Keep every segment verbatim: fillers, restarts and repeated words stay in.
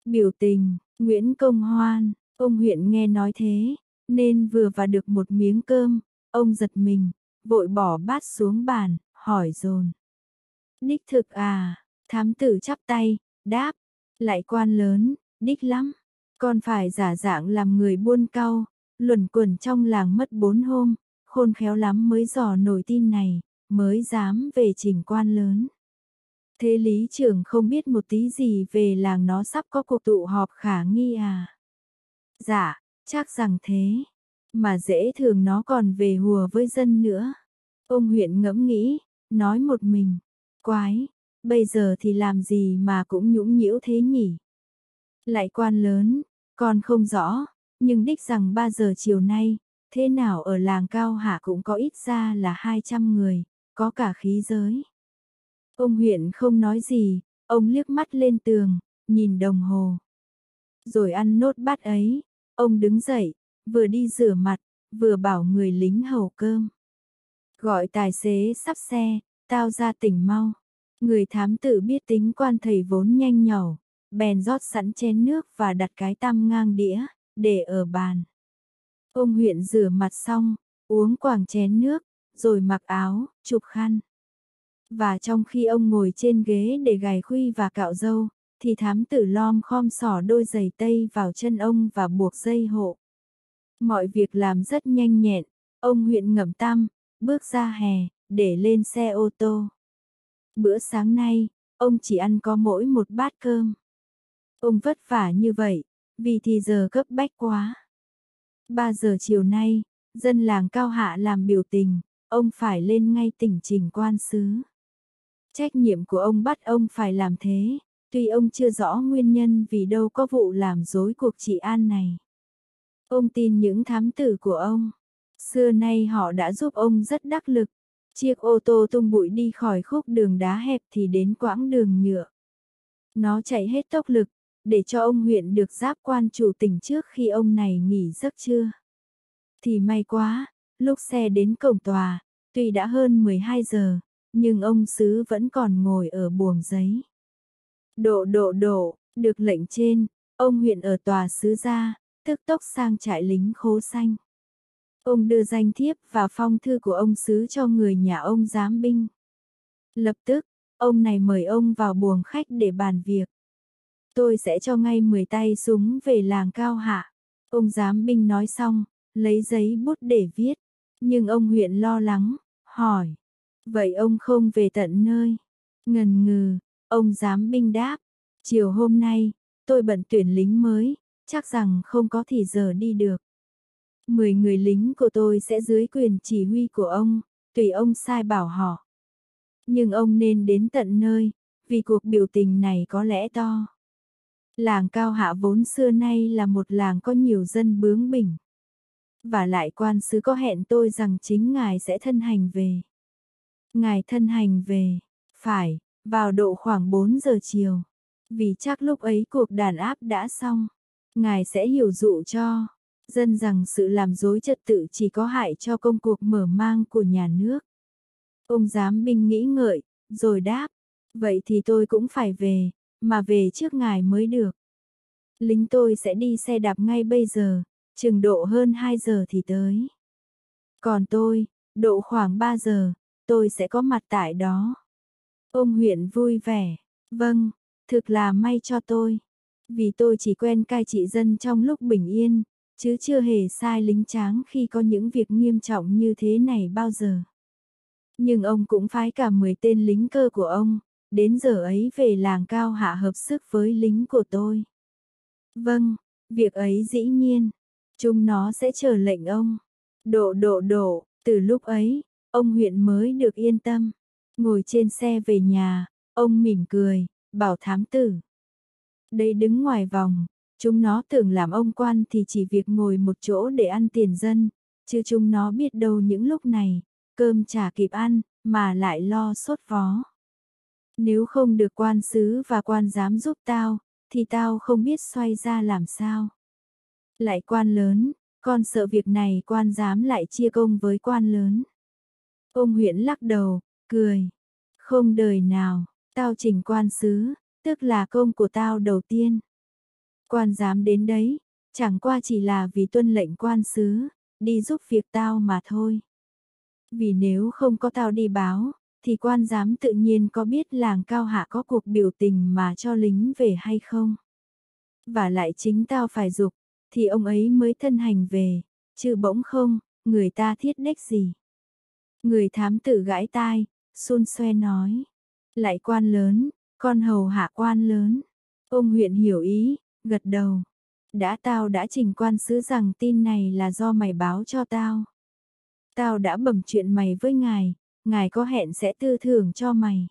Biểu tình, Nguyễn Công Hoan, ông huyện nghe nói thế, nên vừa và được một miếng cơm, ông giật mình, vội bỏ bát xuống bàn, hỏi dồn. Đích thực à, thám tử chắp tay, đáp, lại quan lớn, đích lắm, còn phải giả dạng làm người buôn cau, luẩn quẩn trong làng mất bốn hôm, khôn khéo lắm mới dò nổi tin này, mới dám về trình quan lớn. Thế lý trưởng không biết một tí gì về làng nó sắp có cuộc tụ họp khả nghi à? Dạ, chắc rằng thế, mà dễ thường nó còn về hùa với dân nữa. Ông huyện ngẫm nghĩ, nói một mình, quái, bây giờ thì làm gì mà cũng nhũng nhiễu thế nhỉ? Lại quan lớn, con không rõ, nhưng đích rằng ba giờ chiều nay, thế nào ở làng Cao Hạ cũng có ít ra là hai trăm người, có cả khí giới. Ông huyện không nói gì, ông liếc mắt lên tường, nhìn đồng hồ. Rồi ăn nốt bát ấy, ông đứng dậy, vừa đi rửa mặt, vừa bảo người lính hầu cơm. Gọi tài xế sắp xe, tao ra tỉnh mau. Người thám tử biết tính quan thầy vốn nhanh nhẩu, bèn rót sẵn chén nước và đặt cái tăm ngang đĩa, để ở bàn. Ông huyện rửa mặt xong, uống quảng chén nước, rồi mặc áo, chụp khăn. Và trong khi ông ngồi trên ghế để gài khuy và cạo râu, thì thám tử lom khom xỏ đôi giày tây vào chân ông và buộc dây hộ. Mọi việc làm rất nhanh nhẹn, ông huyện ngậm tăm, bước ra hè, để lên xe ô tô. Bữa sáng nay, ông chỉ ăn có mỗi một bát cơm. Ông vất vả như vậy, vì thì giờ cấp bách quá. Ba giờ chiều nay, dân làng Cao Hạ làm biểu tình, ông phải lên ngay tỉnh trình quan xứ. Trách nhiệm của ông bắt ông phải làm thế, tuy ông chưa rõ nguyên nhân vì đâu có vụ làm rối cuộc trị an này. Ông tin những thám tử của ông. Xưa nay họ đã giúp ông rất đắc lực. Chiếc ô tô tung bụi đi khỏi khúc đường đá hẹp thì đến quãng đường nhựa. Nó chạy hết tốc lực, để cho ông huyện được giáp quan chủ tỉnh trước khi ông này nghỉ giấc trưa. Thì may quá, lúc xe đến cổng tòa, tuy đã hơn mười hai giờ, nhưng ông xứ vẫn còn ngồi ở buồng giấy. Độ độ độ, được lệnh trên, ông huyện ở tòa xứ ra, tức tốc sang trại lính Khố Xanh. Ông đưa danh thiếp và phong thư của ông xứ cho người nhà ông giám binh. Lập tức, ông này mời ông vào buồng khách để bàn việc. Tôi sẽ cho ngay mười tay súng về làng Cao Hạ. Ông giám binh nói xong, lấy giấy bút để viết. Nhưng ông huyện lo lắng, hỏi. Vậy ông không về tận nơi? Ngần ngừ, ông giám binh đáp. Chiều hôm nay, tôi bận tuyển lính mới, chắc rằng không có thì giờ đi được. Mười người lính của tôi sẽ dưới quyền chỉ huy của ông, tùy ông sai bảo họ. Nhưng ông nên đến tận nơi, vì cuộc biểu tình này có lẽ to. Làng Cao Hạ vốn xưa nay là một làng có nhiều dân bướng bỉnh. Và lại quan xứ có hẹn tôi rằng chính ngài sẽ thân hành về. Ngài thân hành về, phải, vào độ khoảng bốn giờ chiều. Vì chắc lúc ấy cuộc đàn áp đã xong. Ngài sẽ hiểu dụ cho dân rằng sự làm rối trật tự chỉ có hại cho công cuộc mở mang của nhà nước. Ông giám binh nghĩ ngợi, rồi đáp, vậy thì tôi cũng phải về, mà về trước ngài mới được. Lính tôi sẽ đi xe đạp ngay bây giờ, chừng độ hơn hai giờ thì tới. Còn tôi, độ khoảng ba giờ, tôi sẽ có mặt tại đó. Ông huyện vui vẻ, vâng, thực là may cho tôi. Vì tôi chỉ quen cai trị dân trong lúc bình yên, chứ chưa hề sai lính tráng khi có những việc nghiêm trọng như thế này bao giờ. Nhưng ông cũng phái cả mười tên lính cơ của ông, đến giờ ấy về làng Cao Hạ hợp sức với lính của tôi. Vâng, việc ấy dĩ nhiên, chúng nó sẽ chờ lệnh ông. Độ độ độ, từ lúc ấy, ông huyện mới được yên tâm. Ngồi trên xe về nhà, ông mỉm cười, bảo thám tử. Đây đứng ngoài vòng, chúng nó tưởng làm ông quan thì chỉ việc ngồi một chỗ để ăn tiền dân, chứ chúng nó biết đâu những lúc này, cơm chả kịp ăn, mà lại lo sốt vó. Nếu không được quan xứ và quan giám giúp tao, thì tao không biết xoay ra làm sao. Lại quan lớn, con sợ việc này quan giám lại chia công với quan lớn. Ông huyện lắc đầu, cười. Không đời nào, tao trình quan xứ, tức là công của tao đầu tiên. Quan giám đến đấy, chẳng qua chỉ là vì tuân lệnh quan sứ, đi giúp việc tao mà thôi. Vì nếu không có tao đi báo, thì quan giám tự nhiên có biết làng Cao Hạ có cuộc biểu tình mà cho lính về hay không. Và lại chính tao phải dục, thì ông ấy mới thân hành về, chứ bỗng không, người ta thiết đếch gì. Người thám tử gãi tai, xun xoe nói. Lại quan lớn, con hầu hạ quan lớn. Ông huyện hiểu ý, gật đầu. Đã tao đã trình quan sứ rằng tin này là do mày báo cho tao. Tao đã bẩm chuyện mày với ngài, ngài có hẹn sẽ tư thưởng cho mày.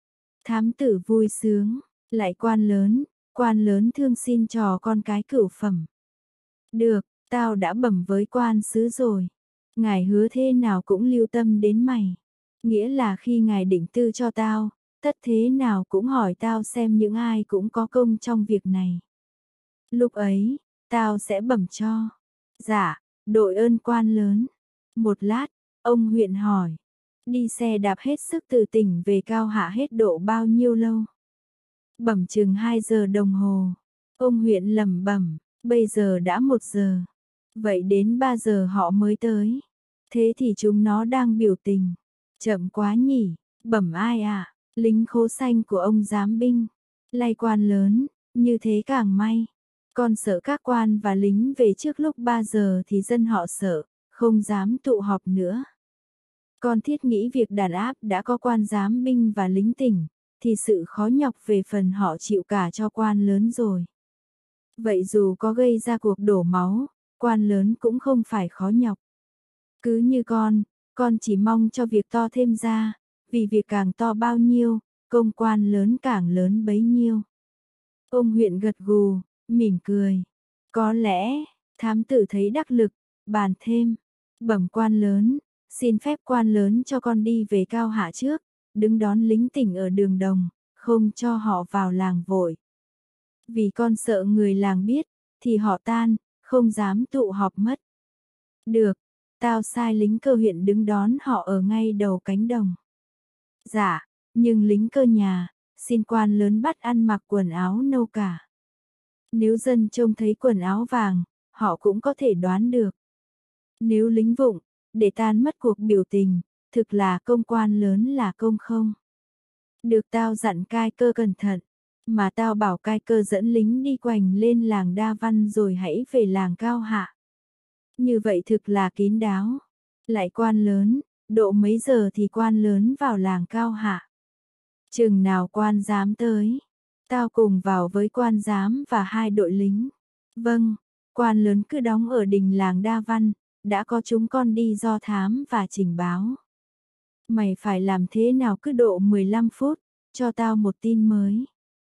Thám tử vui sướng, lại quan lớn, quan lớn thương xin trò con cái cửu phẩm. Được, tao đã bẩm với quan sứ rồi. Ngài hứa thế nào cũng lưu tâm đến mày. Nghĩa là khi ngài định tư cho tao, tất thế nào cũng hỏi tao xem những ai cũng có công trong việc này. Lúc ấy, tao sẽ bẩm cho. Dạ, đội ơn quan lớn. Một lát, ông huyện hỏi. Đi xe đạp hết sức từ tỉnh về Cao Hạ hết độ bao nhiêu lâu? Bẩm chừng hai giờ đồng hồ. Ông huyện lẩm bẩm, bây giờ đã một giờ. Vậy đến ba giờ họ mới tới. Thế thì chúng nó đang biểu tình. Chậm quá nhỉ, bẩm ai à, lính khố xanh của ông giám binh. Lay quan lớn, như thế càng may. Con sợ các quan và lính về trước lúc ba giờ thì dân họ sợ, không dám tụ họp nữa. Con thiết nghĩ việc đàn áp đã có quan giám binh và lính tỉnh, thì sự khó nhọc về phần họ chịu cả cho quan lớn rồi. Vậy dù có gây ra cuộc đổ máu, quan lớn cũng không phải khó nhọc. Cứ như con, con chỉ mong cho việc to thêm ra, vì việc càng to bao nhiêu, công quan lớn càng lớn bấy nhiêu. Ông huyện gật gù, mỉm cười. Có lẽ, thám tử thấy đắc lực, bàn thêm. Bẩm quan lớn, xin phép quan lớn cho con đi về Cao Hạ trước, đứng đón lính tỉnh ở đường đồng, không cho họ vào làng vội. Vì con sợ người làng biết, thì họ tan, không dám tụ họp mất. Được, tao sai lính cơ huyện đứng đón họ ở ngay đầu cánh đồng. Dạ, nhưng lính cơ nhà, xin quan lớn bắt ăn mặc quần áo nâu cả. Nếu dân trông thấy quần áo vàng, họ cũng có thể đoán được. Nếu lính vụng, để tan mất cuộc biểu tình, thực là công quan lớn là công không. Được tao dặn cai cơ cẩn thận, mà tao bảo cai cơ dẫn lính đi quanh lên làng Đa Văn rồi hãy về làng Cao Hạ. Như vậy thực là kín đáo. Lại quan lớn, độ mấy giờ thì quan lớn vào làng Cao Hạ. Chừng nào quan giám tới, tao cùng vào với quan giám và hai đội lính. Vâng, quan lớn cứ đóng ở đình làng Đa Văn, đã có chúng con đi do thám và trình báo. Mày phải làm thế nào cứ độ mười lăm phút, cho tao một tin mới.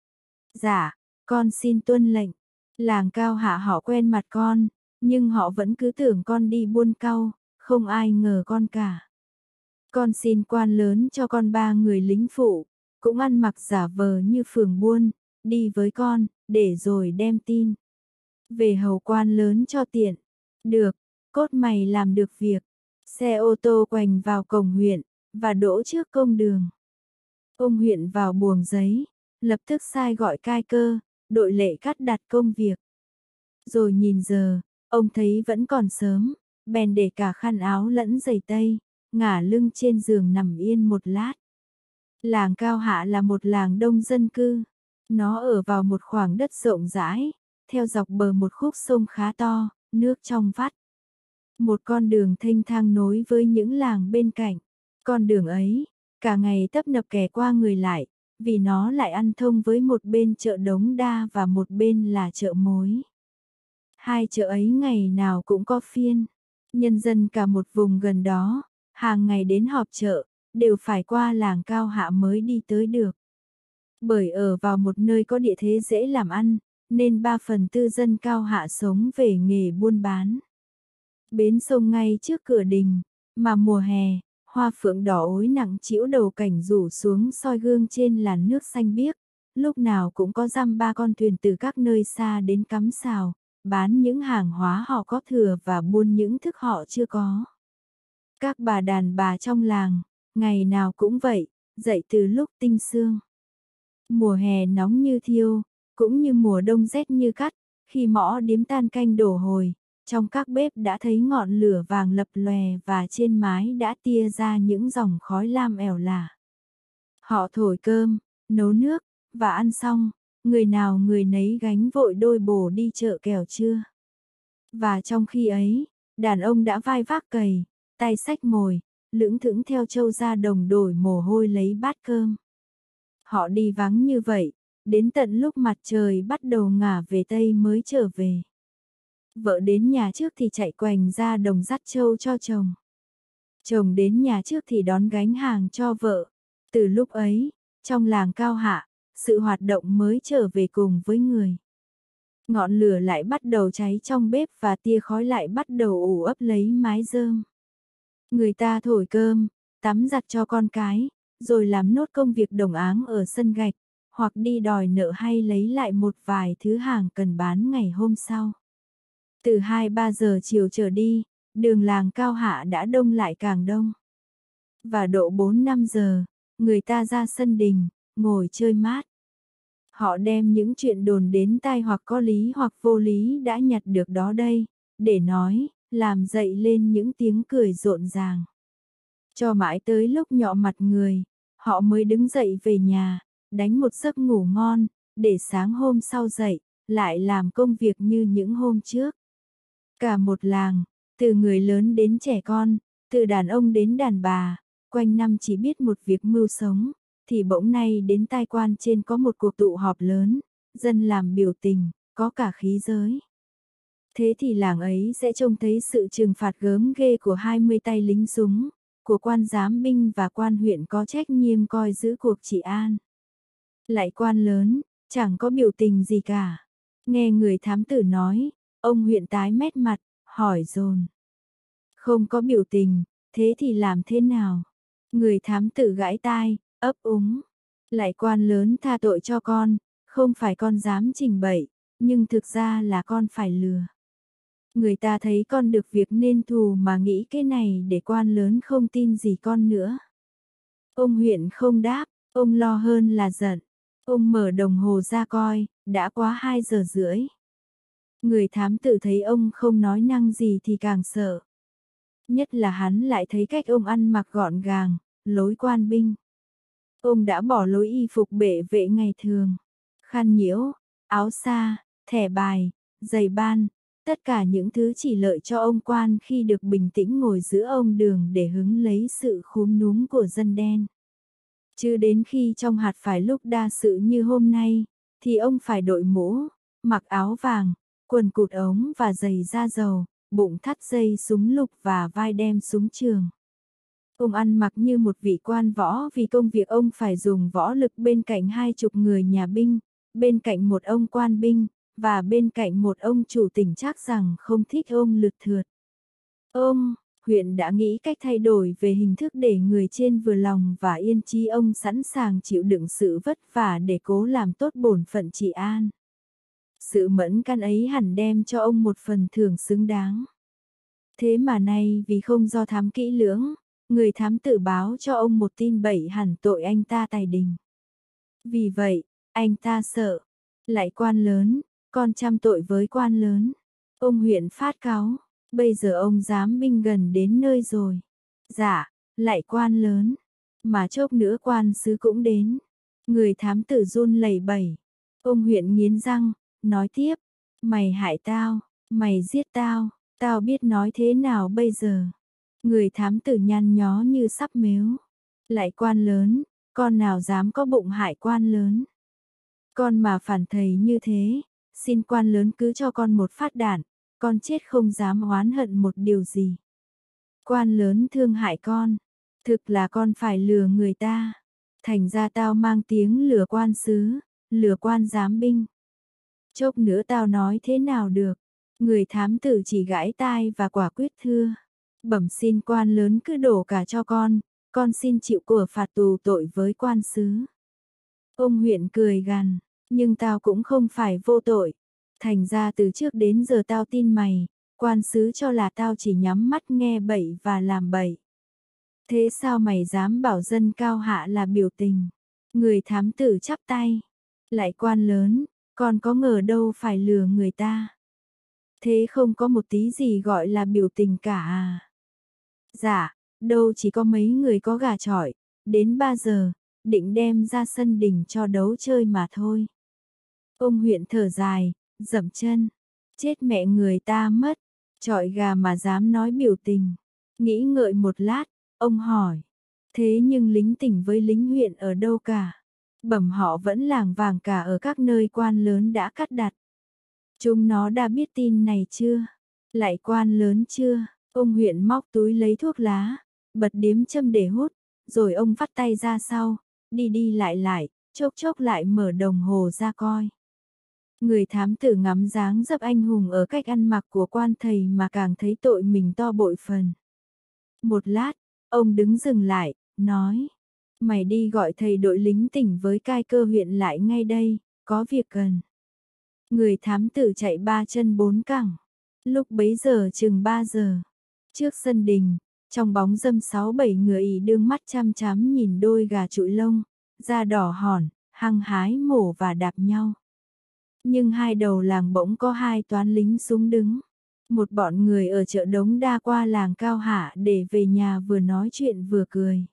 Dạ, con xin tuân lệnh. Làng Cao Hạ họ quen mặt con, nhưng họ vẫn cứ tưởng con đi buôn cau, không ai ngờ con cả. Con xin quan lớn cho con ba người lính phụ, cũng ăn mặc giả vờ như phường buôn, đi với con, để rồi đem tin. Về hầu quan lớn cho tiện. Được, cốt mày làm được việc. Xe ô tô quành vào cổng huyện, và đỗ trước công đường. Ông huyện vào buồng giấy, lập tức sai gọi cai cơ, đội lệ cắt đặt công việc. Rồi nhìn giờ, ông thấy vẫn còn sớm, bèn để cả khăn áo lẫn giày tây, ngả lưng trên giường nằm yên một lát. Làng Cao Hạ là một làng đông dân cư. Nó ở vào một khoảng đất rộng rãi, theo dọc bờ một khúc sông khá to, nước trong vắt. Một con đường thênh thang nối với những làng bên cạnh. Con đường ấy, cả ngày tấp nập kẻ qua người lại, vì nó lại ăn thông với một bên chợ Đống Đa và một bên là chợ Mối. Hai chợ ấy ngày nào cũng có phiên. Nhân dân cả một vùng gần đó, hàng ngày đến họp chợ, đều phải qua làng Cao Hạ mới đi tới được. Bởi ở vào một nơi có địa thế dễ làm ăn, nên ba phần tư dân Cao Hạ sống về nghề buôn bán. Bến sông ngay trước cửa đình, mà mùa hè, hoa phượng đỏ ối nặng trĩu đầu cảnh rủ xuống soi gương trên làn nước xanh biếc, lúc nào cũng có dăm ba con thuyền từ các nơi xa đến cắm sào, bán những hàng hóa họ có thừa và buôn những thức họ chưa có. Các bà đàn bà trong làng, ngày nào cũng vậy, dậy từ lúc tinh sương. Mùa hè nóng như thiêu, cũng như mùa đông rét như cắt, Khi mõ điếm tan canh đổ hồi, trong các bếp đã thấy ngọn lửa vàng lập lòe và trên mái đã tia ra những dòng khói lam ẻo lả. Họ thổi cơm, nấu nước, và ăn xong, người nào người nấy gánh vội đôi bồ đi chợ kẻo trưa. Và trong khi ấy, đàn ông đã vai vác cày, tay xách mồi, lững thững theo trâu ra đồng đổi mồ hôi lấy bát cơm. Họ đi vắng như vậy, đến tận lúc mặt trời bắt đầu ngả về tây mới trở về. Vợ đến nhà trước thì chạy quành ra đồng dắt trâu cho chồng. Chồng đến nhà trước thì đón gánh hàng cho vợ. Từ lúc ấy, trong làng Cao Hạ, sự hoạt động mới trở về cùng với người. Ngọn lửa lại bắt đầu cháy trong bếp và tia khói lại bắt đầu ủ ấp lấy mái rơm. Người ta thổi cơm, tắm giặt cho con cái, rồi làm nốt công việc đồng áng ở sân gạch, hoặc đi đòi nợ hay lấy lại một vài thứ hàng cần bán ngày hôm sau. Từ hai ba giờ chiều trở đi, đường làng Cao Hạ đã đông lại càng đông. Và độ bốn năm giờ, người ta ra sân đình, ngồi chơi mát. Họ đem những chuyện đồn đến tai hoặc có lý hoặc vô lý đã nhặt được đó đây, để nói, làm dậy lên những tiếng cười rộn ràng. Cho mãi tới lúc nhọ mặt người, họ mới đứng dậy về nhà, đánh một giấc ngủ ngon, để sáng hôm sau dậy, lại làm công việc như những hôm trước. Cả một làng, từ người lớn đến trẻ con, từ đàn ông đến đàn bà, quanh năm chỉ biết một việc mưu sống, thì bỗng nay đến tai quan trên có một cuộc tụ họp lớn, dân làm biểu tình, có cả khí giới. Thế thì làng ấy sẽ trông thấy sự trừng phạt gớm ghê của hai mươi tay lính súng, của quan giám binh và quan huyện có trách nhiệm coi giữ cuộc trị an. Lại quan lớn, chẳng có biểu tình gì cả. Nghe người thám tử nói, ông huyện tái mét mặt, hỏi dồn. Không có biểu tình, thế thì làm thế nào? Người thám tử gãi tai, ấp úng. Lại quan lớn tha tội cho con, không phải con dám trình bậy, nhưng thực ra là con phải lừa. Người ta thấy con được việc nên thù mà nghĩ cái này để quan lớn không tin gì con nữa. Ông huyện không đáp, ông lo hơn là giận. Ông mở đồng hồ ra coi, đã quá hai giờ rưỡi. Người thám tử thấy ông không nói năng gì thì càng sợ. Nhất là hắn lại thấy cách ông ăn mặc gọn gàng, lối quan binh. Ông đã bỏ lối y phục bệ vệ ngày thường. Khăn nhiễu, áo sa, thẻ bài, giày ban, tất cả những thứ chỉ lợi cho ông quan khi được bình tĩnh ngồi giữa ông đường để hứng lấy sự khúm núm của dân đen. Chứ đến khi trong hạt phải lúc đa sự như hôm nay, thì ông phải đội mũ, mặc áo vàng, quần cụt ống và giày da dầu, bụng thắt dây súng lục và vai đem súng trường. Ông ăn mặc như một vị quan võ vì công việc ông phải dùng võ lực bên cạnh hai chục người nhà binh, bên cạnh một ông quan binh, và bên cạnh một ông chủ tỉnh chắc rằng không thích ông lượt thượt. Ông, huyện đã nghĩ cách thay đổi về hình thức để người trên vừa lòng và yên chí ông sẵn sàng chịu đựng sự vất vả để cố làm tốt bổn phận trị an. Sự mẫn can ấy hẳn đem cho ông một phần thưởng xứng đáng. Thế mà nay vì không do thám kỹ lưỡng, người thám tử báo cho ông một tin bậy hẳn tội anh ta tài đình. Vì vậy, anh ta sợ. Lại quan lớn, con trăm tội với quan lớn. Ông huyện phát cáu, bây giờ ông giám binh gần đến nơi rồi. Dạ, lại quan lớn, mà chốc nữa quan sứ cũng đến. Người thám tử run lẩy bẩy. Ông huyện nghiến răng, nói tiếp, mày hại tao, mày giết tao, tao biết nói thế nào bây giờ. Người thám tử nhăn nhó như sắp mếu. Lại quan lớn, con nào dám có bụng hại quan lớn. Con mà phản thầy như thế, xin quan lớn cứ cho con một phát đạn, con chết không dám oán hận một điều gì. Quan lớn thương hại con, thực là con phải lừa người ta. Thành ra tao mang tiếng lừa quan sứ, lừa quan giám binh. Chốc nữa tao nói thế nào được. Người thám tử chỉ gãi tai và quả quyết thưa. Bẩm xin quan lớn cứ đổ cả cho con, con xin chịu của phạt tù tội với quan sứ. Ông huyện cười gằn, nhưng tao cũng không phải vô tội. Thành ra từ trước đến giờ tao tin mày, quan sứ cho là tao chỉ nhắm mắt nghe bậy và làm bậy. Thế sao mày dám bảo dân Cao Hạ là biểu tình? Người thám tử chắp tay. Lại quan lớn, Còn có ngờ đâu phải lừa người ta. Thế không có một tí gì gọi là biểu tình cả à? Dạ, đâu chỉ có mấy người có gà chọi, đến ba giờ, định đem ra sân đình cho đấu chơi mà thôi. Ông huyện thở dài, dậm chân, chết mẹ người ta mất, chọi gà mà dám nói biểu tình. Nghĩ ngợi một lát, ông hỏi, thế nhưng lính tỉnh với lính huyện ở đâu cả? Bẩm họ vẫn lảng vảng cả ở các nơi quan lớn đã cắt đặt. Chúng nó đã biết tin này chưa? Lại quan lớn chưa? Ông huyện móc túi lấy thuốc lá, bật điếm châm để hút, rồi ông vắt tay ra sau, đi đi lại lại, chốc chốc lại mở đồng hồ ra coi. Người thám tử ngắm dáng dấp anh hùng ở cách ăn mặc của quan thầy mà càng thấy tội mình to bội phần. Một lát, ông đứng dừng lại, nói, mày đi gọi thầy đội lính tỉnh với cai cơ huyện lại ngay đây, có việc cần. Người thám tử chạy ba chân bốn cẳng, lúc bấy giờ chừng ba giờ. Trước sân đình, trong bóng râm sáu bảy người ỉ đương mắt chăm chăm nhìn đôi gà trụi lông, da đỏ hòn, hăng hái mổ và đạp nhau. Nhưng hai đầu làng bỗng có hai toán lính súng đứng. Một bọn người ở chợ Đống Đa qua làng Cao Hạ để về nhà vừa nói chuyện vừa cười.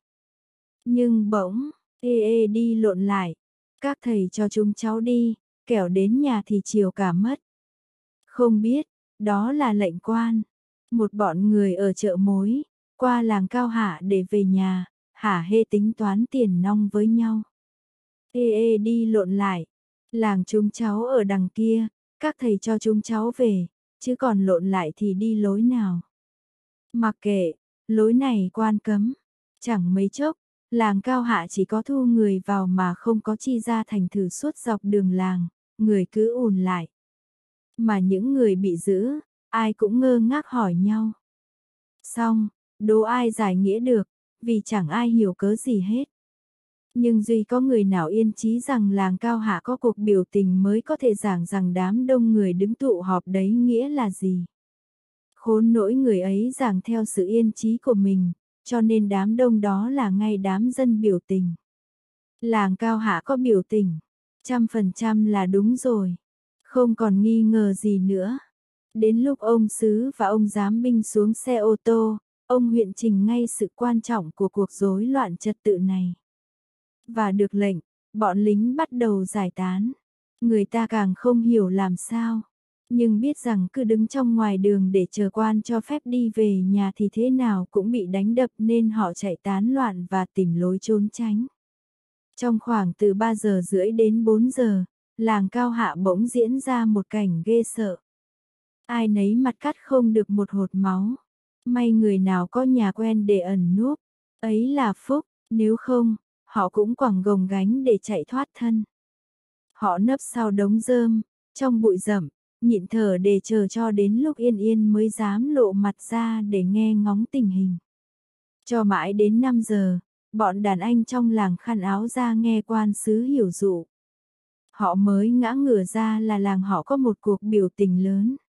Nhưng bỗng, ê ê đi lộn lại. Các thầy cho chúng cháu đi, kẻo đến nhà thì chiều cả mất. Không biết, đó là lệnh quan. Một bọn người ở chợ mối, qua làng Cao Hạ để về nhà, hả hê tính toán tiền nong với nhau. Ê ê đi lộn lại, làng chúng cháu ở đằng kia, các thầy cho chúng cháu về, chứ còn lộn lại thì đi lối nào. Mặc kệ, lối này quan cấm, chẳng mấy chốc, làng Cao Hạ chỉ có thu người vào mà không có chi ra thành thử suốt dọc đường làng, người cứ ùn lại. Mà những người bị giữ, ai cũng ngơ ngác hỏi nhau. Xong, đố ai giải nghĩa được, vì chẳng ai hiểu cớ gì hết. Nhưng duy có người nào yên chí rằng làng Cao Hạ có cuộc biểu tình mới có thể giảng rằng đám đông người đứng tụ họp đấy nghĩa là gì. Khốn nỗi người ấy giảng theo sự yên chí của mình, cho nên đám đông đó là ngay đám dân biểu tình. Làng Cao Hạ có biểu tình, trăm phần trăm là đúng rồi, không còn nghi ngờ gì nữa. Đến lúc ông Sứ và ông Giám binh xuống xe ô tô, ông huyện trình ngay sự quan trọng của cuộc rối loạn trật tự này. Và được lệnh, bọn lính bắt đầu giải tán. Người ta càng không hiểu làm sao, nhưng biết rằng cứ đứng trong ngoài đường để chờ quan cho phép đi về nhà thì thế nào cũng bị đánh đập nên họ chạy tán loạn và tìm lối trốn tránh. Trong khoảng từ ba giờ rưỡi đến bốn giờ, làng Cao Hạ bỗng diễn ra một cảnh ghê sợ. Ai nấy mặt cắt không được một hột máu. May người nào có nhà quen để ẩn núp, ấy là phúc, nếu không, họ cũng quẳng gồng gánh để chạy thoát thân. Họ nấp sau đống rơm, trong bụi rậm, nhịn thở để chờ cho đến lúc yên yên mới dám lộ mặt ra để nghe ngóng tình hình. Cho mãi đến năm giờ, bọn đàn anh trong làng khăn áo ra nghe quan sứ hiểu dụ. Họ mới ngã ngửa ra là làng họ có một cuộc biểu tình lớn.